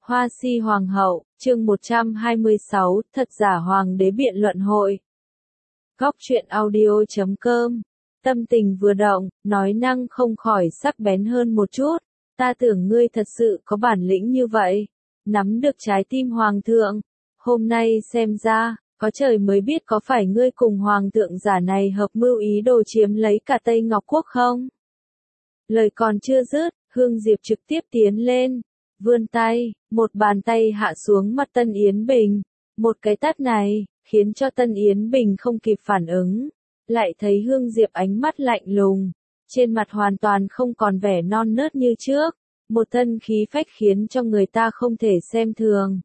Hoa si hoàng hậu, chương 126, thật giả hoàng đế biện luận hội. Góc truyện audio.com. Tâm tình vừa động, nói năng không khỏi sắc bén hơn một chút. Ta tưởng ngươi thật sự có bản lĩnh như vậy, nắm được trái tim hoàng thượng. Hôm nay xem ra, có trời mới biết có phải ngươi cùng hoàng thượng giả này hợp mưu ý đồ chiếm lấy cả Tây Ngọc Quốc không? Lời còn chưa dứt, Hương Diệp trực tiếp tiến lên, vươn tay, một bàn tay hạ xuống mặt Tân Yến Bình. Một cái tát này, khiến cho Tân Yến Bình không kịp phản ứng. Lại thấy Hương Diệp ánh mắt lạnh lùng, trên mặt hoàn toàn không còn vẻ non nớt như trước. Một thân khí phách khiến cho người ta không thể xem thường.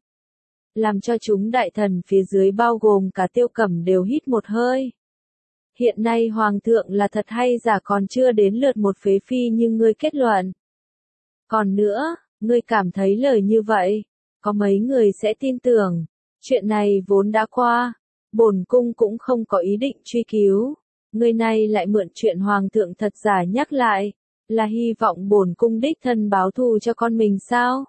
Làm cho chúng đại thần phía dưới bao gồm cả Tiêu Cẩm đều hít một hơi. Hiện nay hoàng thượng là thật hay giả còn chưa đến lượt một phế phi như ngươi kết luận. Còn nữa, ngươi cảm thấy lời như vậy, có mấy người sẽ tin tưởng. Chuyện này vốn đã qua, bổn cung cũng không có ý định truy cứu. Ngươi này lại mượn chuyện hoàng thượng thật giả nhắc lại, là hy vọng bổn cung đích thân báo thù cho con mình sao?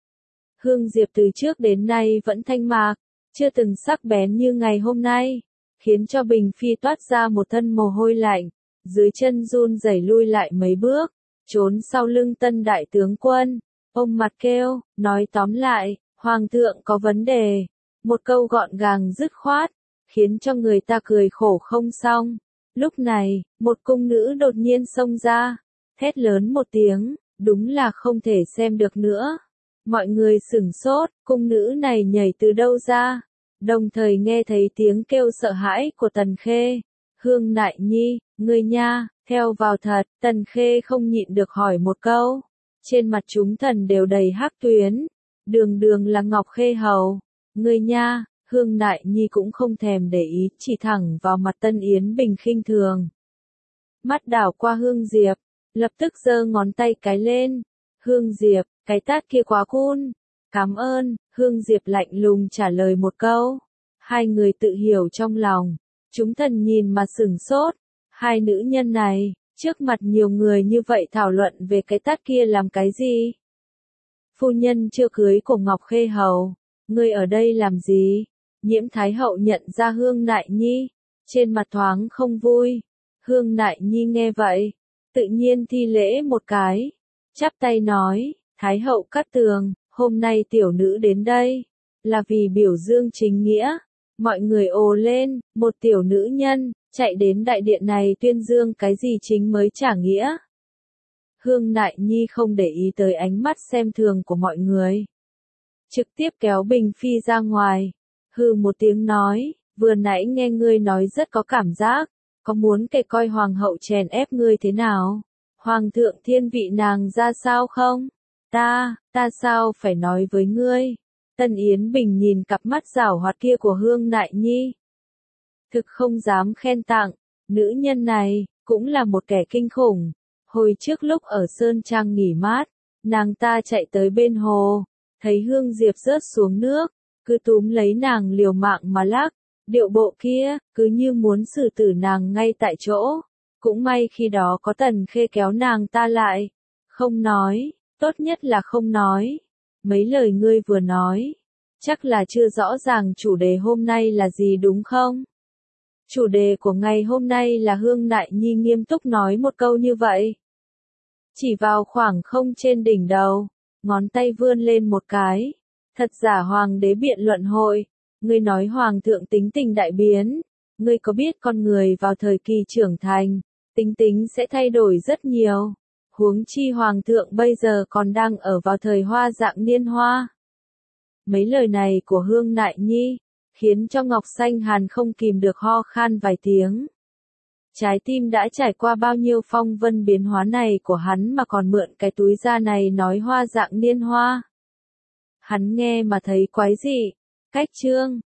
Hương Diệp từ trước đến nay vẫn thanh mạc, chưa từng sắc bén như ngày hôm nay, khiến cho Bình Phi toát ra một thân mồ hôi lạnh, dưới chân run rẩy lui lại mấy bước, trốn sau lưng Tân đại tướng quân, ôm mặt kêu, nói tóm lại, hoàng thượng có vấn đề, một câu gọn gàng dứt khoát, khiến cho người ta cười khổ không xong. Lúc này, một cung nữ đột nhiên xông ra, thét lớn một tiếng, đúng là không thể xem được nữa. Mọi người sửng sốt, cung nữ này nhảy từ đâu ra, đồng thời nghe thấy tiếng kêu sợ hãi của Tần Khê. Hương Nại Nhi, ngươi nha, theo vào thật. Tần Khê không nhịn được hỏi một câu. Trên mặt chúng thần đều đầy hắc tuyến, đường đường là Ngọc Khê hầu. Ngươi nha, Hương Nại Nhi cũng không thèm để ý, chỉ thẳng vào mặt Tân Yến Bình khinh thường. Mắt đảo qua Hương Diệp, lập tức giơ ngón tay cái lên. Hương Diệp, cái tát kia quá cool. Cảm ơn, Hương Diệp lạnh lùng trả lời một câu. Hai người tự hiểu trong lòng. Chúng thần nhìn mà sửng sốt. Hai nữ nhân này, trước mặt nhiều người như vậy thảo luận về cái tát kia làm cái gì? Phu nhân chưa cưới của Ngọc Khê hầu, ngươi ở đây làm gì? Nhiễm Thái hậu nhận ra Hương Nại Nhi, trên mặt thoáng không vui. Hương Nại Nhi nghe vậy, tự nhiên thi lễ một cái, chắp tay nói, Thái hậu Cát Tường, hôm nay tiểu nữ đến đây, là vì biểu dương chính nghĩa. Mọi người ồ lên, một tiểu nữ nhân, chạy đến đại điện này tuyên dương cái gì chính mới trả nghĩa. Hương Nại Nhi không để ý tới ánh mắt xem thường của mọi người. Trực tiếp kéo Bình Phi ra ngoài, hừ một tiếng nói, vừa nãy nghe ngươi nói rất có cảm giác, có muốn kể coi hoàng hậu chèn ép ngươi thế nào? Hoàng thượng thiên vị nàng ra sao không? Ta sao phải nói với ngươi? Tân Yến Bình nhìn cặp mắt giảo hoạt kia của Hương Nại Nhi. Thực không dám khen tặng, nữ nhân này, cũng là một kẻ kinh khủng. Hồi trước lúc ở Sơn Trang nghỉ mát, nàng ta chạy tới bên hồ, thấy Hương Diệp rớt xuống nước, cứ túm lấy nàng liều mạng mà lắc, điệu bộ kia, cứ như muốn xử tử nàng ngay tại chỗ. Cũng may khi đó có Tần Khê kéo nàng ta lại. Không nói, tốt nhất là không nói. Mấy lời ngươi vừa nói, chắc là chưa rõ ràng chủ đề hôm nay là gì đúng không? Chủ đề của ngày hôm nay là Hương Nại Nhi nghiêm túc nói một câu như vậy. Chỉ vào khoảng không trên đỉnh đầu, ngón tay vươn lên một cái. Thật giả hoàng đế biện luận hội, ngươi nói hoàng thượng tính tình đại biến, ngươi có biết con người vào thời kỳ trưởng thành, tính tính sẽ thay đổi rất nhiều, huống chi hoàng thượng bây giờ còn đang ở vào thời hoa dạng niên hoa. Mấy lời này của Hương Nại Nhi, khiến cho Ngọc Xanh Hàn không kìm được ho khan vài tiếng. Trái tim đã trải qua bao nhiêu phong vân biến hóa này của hắn mà còn mượn cái túi da này nói hoa dạng niên hoa. Hắn nghe mà thấy quái dị. Cách chương